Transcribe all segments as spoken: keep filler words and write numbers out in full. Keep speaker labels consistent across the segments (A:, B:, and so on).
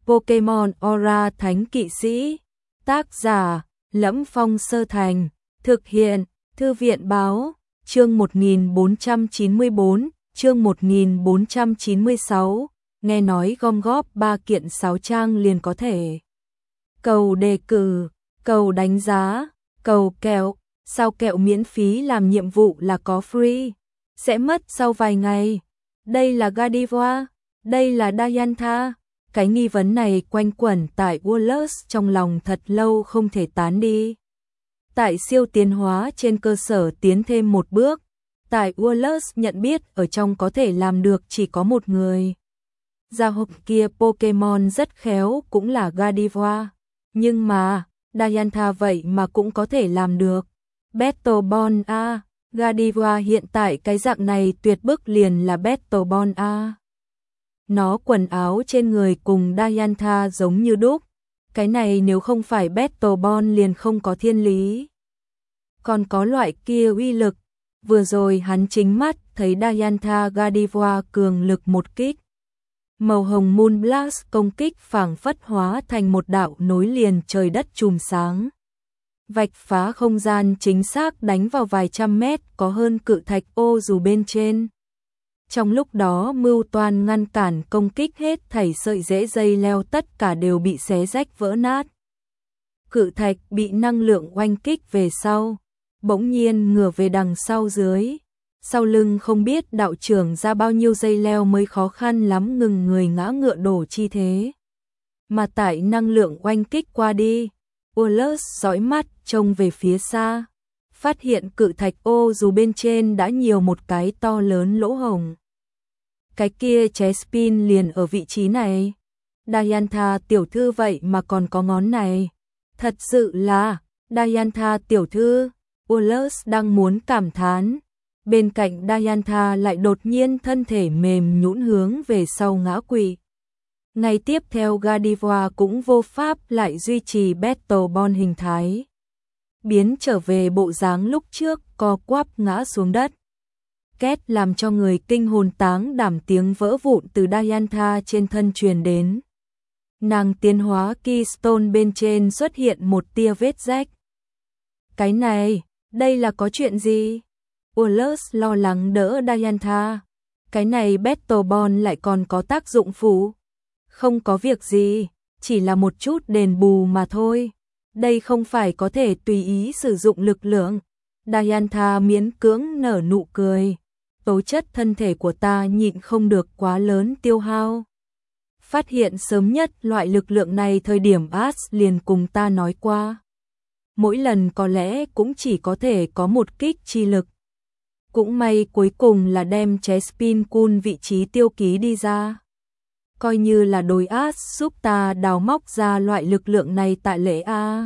A: Pokemon Aura Thánh Kỵ Sĩ. Tác giả: Lẫm Phong Sơ Thành. Thực hiện: Thư viện báo. Chương một nghìn bốn trăm chín mươi bốn, chương một nghìn bốn trăm chín mươi sáu. Nghe nói gom góp ba kiện sáu trang liền có thể cầu đề cử, cầu đánh giá, cầu kẹo. Sao kẹo miễn phí làm nhiệm vụ là có free? Sẽ mất sau vài ngày. Đây là Gardevoir, đây là Dialga. Cái nghi vấn này quanh quẩn tại Wallace trong lòng thật lâu không thể tán đi. Tại siêu tiến hóa trên cơ sở tiến thêm một bước, tại Wallace nhận biết ở trong có thể làm được chỉ có một người. Gia hộp kia Pokemon rất khéo cũng là Gardevoir, nhưng mà Dialga vậy mà cũng có thể làm được. Battle Ball A, Gardevoir hiện tại cái dạng này tuyệt bức liền là Battle Ball A. Nó quần áo trên người cùng Dialga giống như đúc, cái này nếu không phải Battle Ball liền không có thiên lý. Còn có loại kia uy lực, vừa rồi hắn chính mắt thấy Dialga Gardevoir cường lực một kích. Màu hồng Moon Blast công kích phảng phất hóa thành một đạo nối liền trời đất chùm sáng. Vạch phá không gian chính xác đánh vào vài trăm mét có hơn cự thạch ô dù bên trên. Trong lúc đó mưu toan ngăn cản công kích hết thảy sợi rễ dây leo tất cả đều bị xé rách vỡ nát. Cự thạch bị năng lượng oanh kích về sau, bỗng nhiên ngửa về đằng sau dưới. Sau lưng không biết đạo trưởng ra bao nhiêu dây leo mới khó khăn lắm ngừng người ngã ngựa đổ chi thế. Mà tại năng lượng oanh kích qua đi, Wallace dõi mắt trông về phía xa, phát hiện cự thạch ô dù bên trên đã nhiều một cái to lớn lỗ hổng. Cái kia Chespin liền ở vị trí này. Dialga tiểu thư vậy mà còn có ngón này. Thật sự là Dialga tiểu thư. Wallace đang muốn cảm thán. Bên cạnh Dialga lại đột nhiên thân thể mềm nhũn hướng về sau ngã quỵ. Ngày tiếp theo Gardevoir cũng vô pháp lại duy trì Battle Ball hình thái. Biến trở về bộ dáng lúc trước co quắp ngã xuống đất. Két làm cho người kinh hồn táng đảm tiếng vỡ vụn từ Dialga trên thân truyền đến. Nàng tiến hóa Keystone bên trên xuất hiện một tia vết rách. Cái này, đây là có chuyện gì? Wallace lo lắng đỡ Dialga. Cái này Battle Ball lại còn có tác dụng phụ. Không có việc gì, chỉ là một chút đền bù mà thôi. Đây không phải có thể tùy ý sử dụng lực lượng. Dialga miễn cưỡng nở nụ cười. Tố chất thân thể của ta nhịn không được quá lớn tiêu hao. Phát hiện sớm nhất loại lực lượng này thời điểm Ash liền cùng ta nói qua. Mỗi lần có lẽ cũng chỉ có thể có một kích chi lực. Cũng may cuối cùng là đem Chespin Kun vị trí tiêu ký đi ra. Coi như là đối Ash giúp ta đào móc ra loại lực lượng này tại lễ A.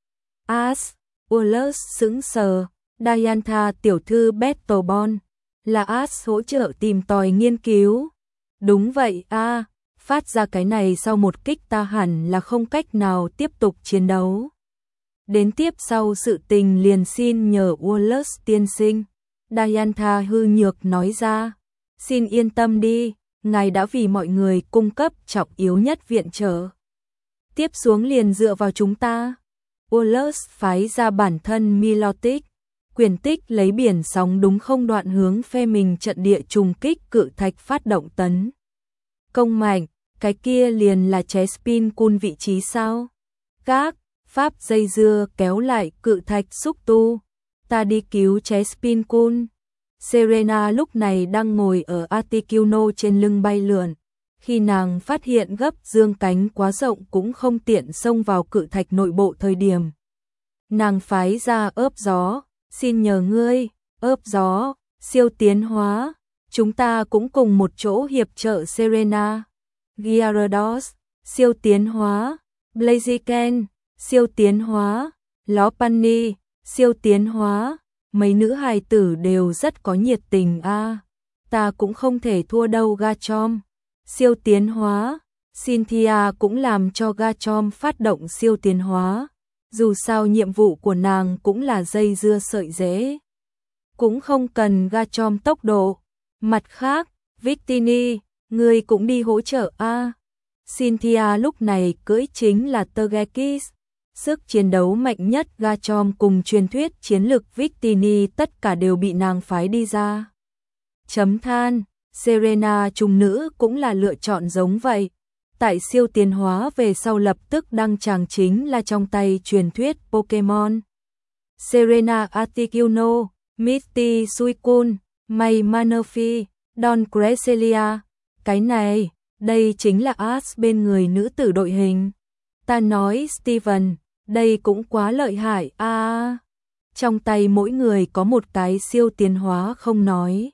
A: Ash, Wallace sững sờ, Dialga tiểu thư Battle Ball, là Ash hỗ trợ tìm tòi nghiên cứu. Đúng vậy a, phát ra cái này sau một kích ta hẳn là không cách nào tiếp tục chiến đấu. Đến tiếp sau sự tình liền xin nhờ Wallace tiên sinh. Dialga hư nhược nói ra, xin yên tâm đi. Ngài đã vì mọi người cung cấp trọng yếu nhất viện trợ. Tiếp xuống liền dựa vào chúng ta. Wallace phái ra bản thân Milotic, quyền tích lấy biển sóng đúng không đoạn hướng phe mình trận địa trùng kích cự thạch phát động tấn. Công mạnh, cái kia liền là Chespin Kun vị trí sao? Các pháp dây dưa kéo lại cự thạch xúc tu. Ta đi cứu Chespin Kun. Serena lúc này đang ngồi ở Articuno trên lưng bay lượn. Khi nàng phát hiện gấp dương cánh quá rộng cũng không tiện xông vào cự thạch nội bộ thời điểm. Nàng phái ra ớp gió, xin nhờ ngươi, ớp gió, siêu tiến hóa. Chúng ta cũng cùng một chỗ hiệp trợ Serena. Gyarados, siêu tiến hóa. Blaziken, siêu tiến hóa. Lopunny, siêu tiến hóa. Mấy nữ hài tử đều rất có nhiệt tình a. À, ta cũng không thể thua đâu Garchomp. Siêu tiến hóa. Cynthia cũng làm cho Garchomp phát động siêu tiến hóa. Dù sao nhiệm vụ của nàng cũng là dây dưa sợi rễ. Cũng không cần Garchomp tốc độ. Mặt khác, Victini, ngươi cũng đi hỗ trợ a. À, Cynthia lúc này cưỡi chính là Togekiss, sức chiến đấu mạnh nhất Garchomp cùng truyền thuyết chiến lực Victini tất cả đều bị nàng phái đi ra. Chấm than, Serena trùng nữ cũng là lựa chọn giống vậy. Tại siêu tiến hóa về sau lập tức đăng tràng chính là trong tay truyền thuyết Pokemon. Serena Articuno, Misty Suicune, May Manaphy, Don Cresselia. Cái này, đây chính là Ash bên người nữ tử đội hình. Ta nói Steven, đây cũng quá lợi hại a. À, trong tay mỗi người có một cái siêu tiến hóa không nói.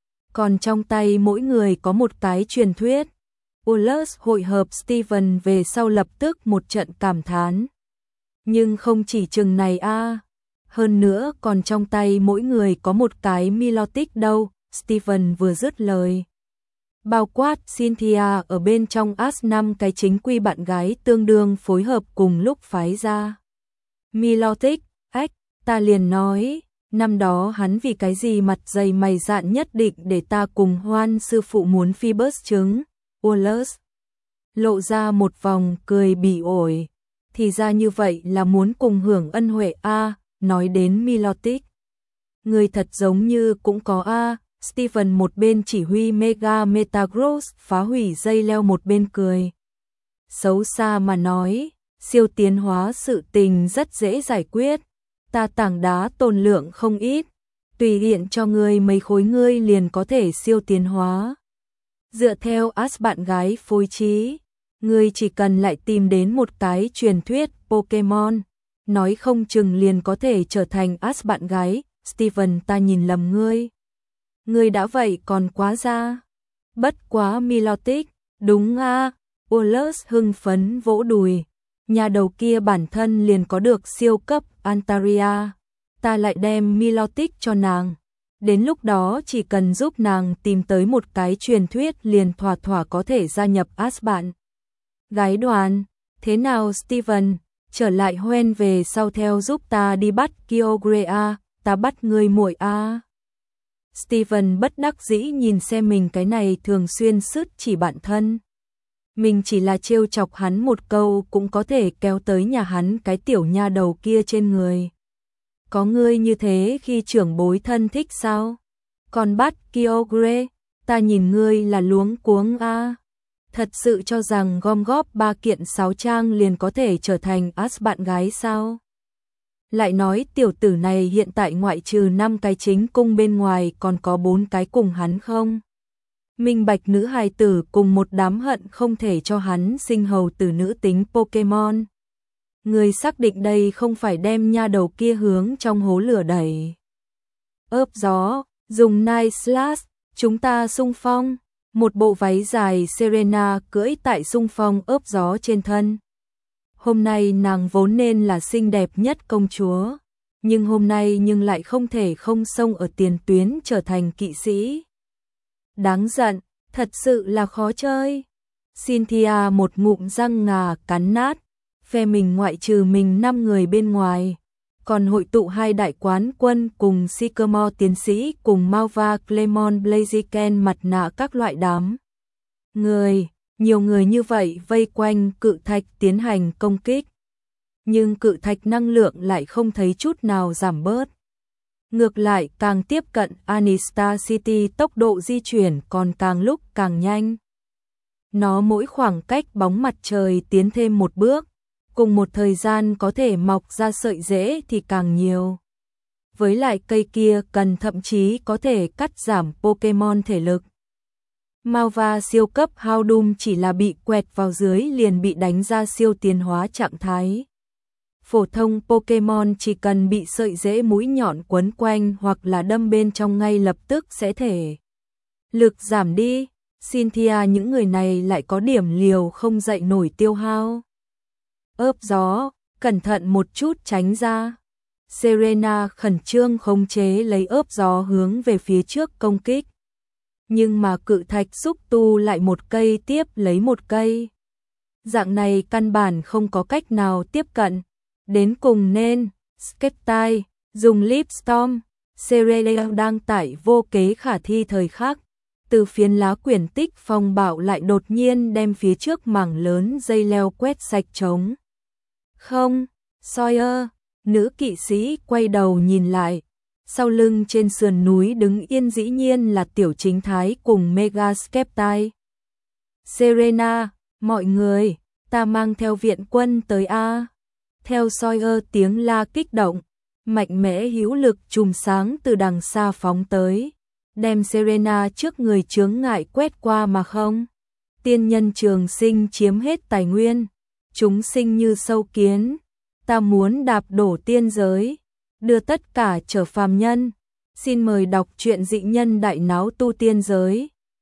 A: Còn trong tay mỗi người có một cái truyền thuyết. Ullus hội hợp Steven về sau lập tức một trận cảm thán. Nhưng không chỉ chừng này a. À, hơn nữa còn trong tay mỗi người có một cái Milotic đâu. Steven vừa dứt lời. Bao quát Cynthia ở bên trong Ash năm cái chính quy bạn gái tương đương phối hợp cùng lúc phái ra. Milotic, ách, ta liền nói, năm đó hắn vì cái gì mặt dày mày dạn nhất định để ta cùng Hoan sư phụ muốn Phoebus trứng. Ullus lộ ra một vòng cười bỉ ổi, thì ra như vậy là muốn cùng hưởng ân huệ a. À, nói đến Milotic, người thật giống như cũng có a. À, Steven một bên chỉ huy Mega Metagross phá hủy dây leo một bên cười. Xấu xa mà nói, siêu tiến hóa sự tình rất dễ giải quyết. Ta tảng đá tồn lượng không ít, tùy tiện cho ngươi mấy khối ngươi liền có thể siêu tiến hóa. Dựa theo Ash bạn gái phối trí, ngươi chỉ cần lại tìm đến một cái truyền thuyết Pokemon, nói không chừng liền có thể trở thành Ash bạn gái. Steven, ta nhìn lầm ngươi. Ngươi đã vậy còn quá ra. Bất quá Milotic, đúng a. À, Ullus hưng phấn vỗ đùi. Nhà đầu kia bản thân liền có được siêu cấp Antaria. Ta lại đem Milotic cho nàng. Đến lúc đó chỉ cần giúp nàng tìm tới một cái truyền thuyết liền thỏa thỏa có thể gia nhập Ash bạn gái đoàn. Thế nào Steven, trở lại Hoenn về sau theo giúp ta đi bắt Kyogre, ta bắt ngươi muội a. Steven bất đắc dĩ nhìn xem mình cái này thường xuyên sứt chỉ bạn thân. Mình chỉ là trêu chọc hắn một câu cũng có thể kéo tới nhà hắn cái tiểu nha đầu kia trên người. Có ngươi như thế khi trưởng bối thân thích sao? Còn bắt Kyogre, ta nhìn ngươi là luống cuống a. À. Thật sự cho rằng gom góp ba kiện sáu trang liền có thể trở thành Ash bạn gái sao? Lại nói tiểu tử này hiện tại ngoại trừ năm cái chính cung bên ngoài còn có bốn cái cùng hắn không? Minh bạch nữ hài tử cùng một đám hận không thể cho hắn sinh hầu tử nữ tính Pokemon. Người xác định đây không phải đem nha đầu kia hướng trong hố lửa đẩy. Ướp gió, dùng Night Slash, chúng ta xung phong. Một bộ váy dài Serena cưỡi tại xung phong ướp gió trên thân. Hôm nay nàng vốn nên là xinh đẹp nhất công chúa, nhưng hôm nay nhưng lại không thể không xông ở tiền tuyến trở thành kỵ sĩ. Đáng giận, thật sự là khó chơi. Cynthia một ngụm răng ngà cắn nát, phe mình ngoại trừ mình năm người bên ngoài, còn hội tụ hai đại quán quân cùng Sycamore tiến sĩ cùng Malva Clemon Blaziken mặt nạ các loại đám người. Nhiều người như vậy vây quanh cự thạch tiến hành công kích. Nhưng cự thạch năng lượng lại không thấy chút nào giảm bớt. Ngược lại càng tiếp cận Anistar City tốc độ di chuyển còn càng lúc càng nhanh. Nó mỗi khoảng cách bóng mặt trời tiến thêm một bước, cùng một thời gian có thể mọc ra sợi rễ thì càng nhiều. Với lại cây kia cần thậm chí có thể cắt giảm Pokemon thể lực. Malva siêu cấp Houndoom chỉ là bị quẹt vào dưới liền bị đánh ra siêu tiến hóa trạng thái. Phổ thông Pokemon chỉ cần bị sợi rễ mũi nhọn quấn quanh hoặc là đâm bên trong ngay lập tức sẽ thể lực giảm đi. Cynthia những người này lại có điểm liều không dậy nổi tiêu hao. Ướp gió, cẩn thận một chút tránh ra. Serena khẩn trương khống chế lấy ướp gió hướng về phía trước công kích. Nhưng mà cự thạch xúc tu lại một cây tiếp lấy một cây. Dạng này căn bản không có cách nào tiếp cận. Đến cùng nên, Skeptile, dùng Leaf Storm, Serena đang tại vô kế khả thi thời khắc. từ phiến lá quyển tích phong bạo lại đột nhiên đem phía trước mảng lớn dây leo quét sạch trống. Không, Sawyer, nữ kỵ sĩ quay đầu nhìn lại, sau lưng trên sườn núi đứng yên dĩ nhiên là tiểu chính thái cùng Megaskeptai. Serena, mọi người, ta mang theo viện quân tới A. Theo Sawyer tiếng la kích động, mạnh mẽ hữu lực chùm sáng từ đằng xa phóng tới, đem Serena trước người chướng ngại quét qua mà không. Tiên nhân trường sinh chiếm hết tài nguyên, chúng sinh như sâu kiến, ta muốn đạp đổ tiên giới, đưa tất cả trở phàm nhân. Xin mời đọc truyện Dị Nhân Đại Náo Tu Tiên Giới.